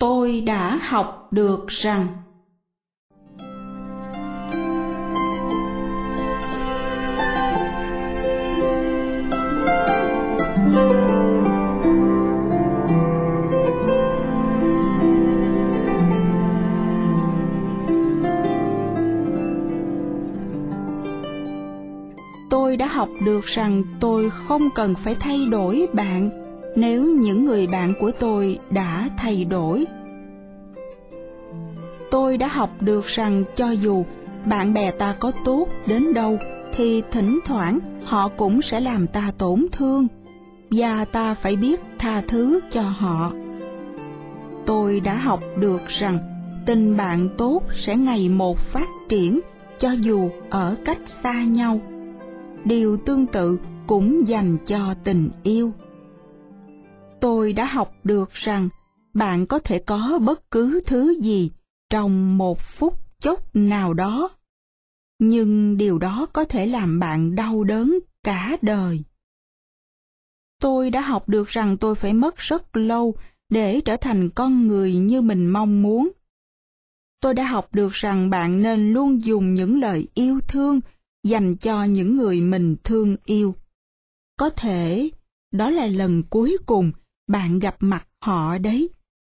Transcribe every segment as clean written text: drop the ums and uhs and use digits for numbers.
Tôi đã học được rằng tôi đã học được rằng tôi không cần phải thay đổi bạn nếu những người bạn của tôi đã thay đổi. Tôi đã học được rằng cho dù bạn bè ta có tốt đến đâu thì thỉnh thoảng họ cũng sẽ làm ta tổn thương và ta phải biết tha thứ cho họ. Tôi đã học được rằng tình bạn tốt sẽ ngày một phát triển cho dù ở cách xa nhau. Điều tương tự cũng dành cho tình yêu. Tôi đã học được rằng bạn có thể có bất cứ thứ gì trong một phút chốc nào đó, nhưng điều đó có thể làm bạn đau đớn cả đời. Tôi đã học được rằng tôi phải mất rất lâu để trở thành con người như mình mong muốn. Tôi đã học được rằng bạn nên luôn dùng những lời yêu thương dành cho những người mình thương yêu. Có thể đó là lần cuối cùng bạn gặp mặt họ đấy.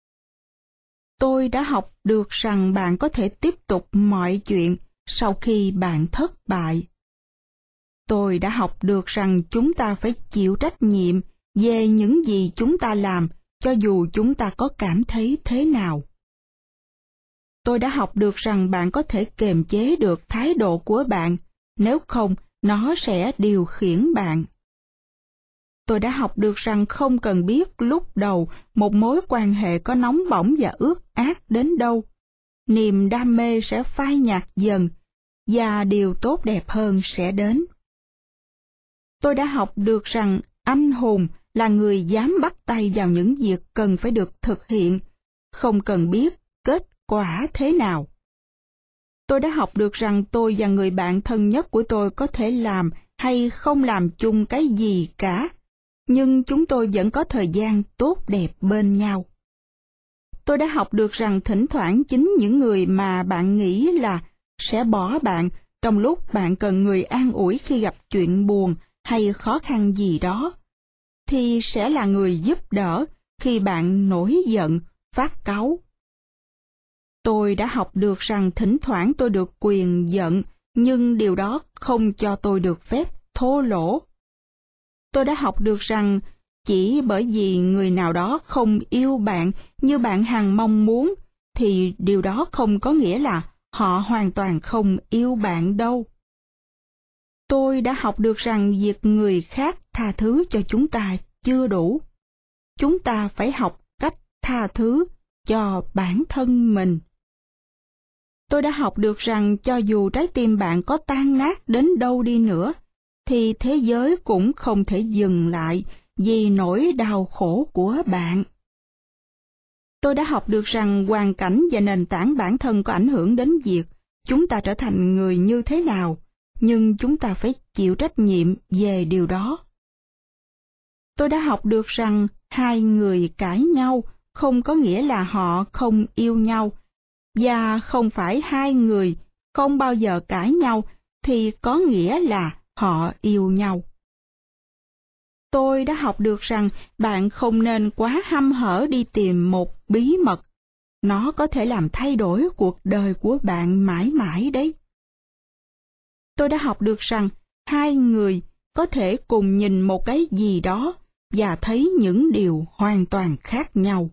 Tôi đã học được rằng bạn có thể tiếp tục mọi chuyện sau khi bạn thất bại. Tôi đã học được rằng chúng ta phải chịu trách nhiệm về những gì chúng ta làm, cho dù chúng ta có cảm thấy thế nào. Tôi đã học được rằng bạn có thể kiềm chế được thái độ của bạn, nếu không, nó sẽ điều khiển bạn. Tôi đã học được rằng không cần biết lúc đầu một mối quan hệ có nóng bỏng và ướt át đến đâu. Niềm đam mê sẽ phai nhạt dần, và điều tốt đẹp hơn sẽ đến. Tôi đã học được rằng anh hùng là người dám bắt tay vào những việc cần phải được thực hiện, không cần biết kết quả thế nào. Tôi đã học được rằng tôi và người bạn thân nhất của tôi có thể làm hay không làm chung cái gì cả, nhưng chúng tôi vẫn có thời gian tốt đẹp bên nhau. Tôi đã học được rằng thỉnh thoảng chính những người mà bạn nghĩ là sẽ bỏ bạn trong lúc bạn cần người an ủi khi gặp chuyện buồn hay khó khăn gì đó, thì sẽ là người giúp đỡ khi bạn nổi giận, phát cáu. Tôi đã học được rằng thỉnh thoảng tôi được quyền giận, nhưng điều đó không cho tôi được phép thô lỗ. Tôi đã học được rằng chỉ bởi vì người nào đó không yêu bạn như bạn hằng mong muốn, thì điều đó không có nghĩa là họ hoàn toàn không yêu bạn đâu. Tôi đã học được rằng việc người khác tha thứ cho chúng ta chưa đủ. Chúng ta phải học cách tha thứ cho bản thân mình. Tôi đã học được rằng cho dù trái tim bạn có tan nát đến đâu đi nữa, thì thế giới cũng không thể dừng lại vì nỗi đau khổ của bạn. Tôi đã học được rằng hoàn cảnh và nền tảng bản thân có ảnh hưởng đến việc chúng ta trở thành người như thế nào, nhưng chúng ta phải chịu trách nhiệm về điều đó. Tôi đã học được rằng hai người cãi nhau không có nghĩa là họ không yêu nhau, và không phải hai người không bao giờ cãi nhau thì có nghĩa là họ yêu nhau. Tôi đã học được rằng bạn không nên quá hăm hở đi tìm một bí mật. Nó có thể làm thay đổi cuộc đời của bạn mãi mãi đấy. Tôi đã học được rằng hai người có thể cùng nhìn một cái gì đó và thấy những điều hoàn toàn khác nhau.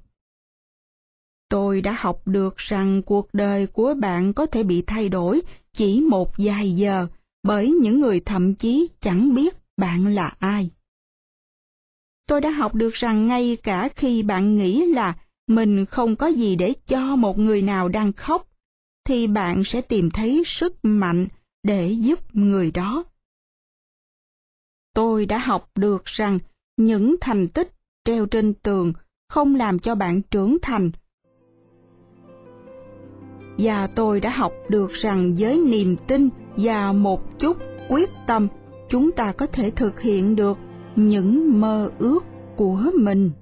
Tôi đã học được rằng cuộc đời của bạn có thể bị thay đổi chỉ một vài giờ bởi những người thậm chí chẳng biết bạn là ai. Tôi đã học được rằng ngay cả khi bạn nghĩ là mình không có gì để cho một người nào đang khóc, thì bạn sẽ tìm thấy sức mạnh để giúp người đó. Tôi đã học được rằng những thành tích treo trên tường không làm cho bạn trưởng thành. Và tôi đã học được rằng với niềm tin và một chút quyết tâm, chúng ta có thể thực hiện được những mơ ước của mình.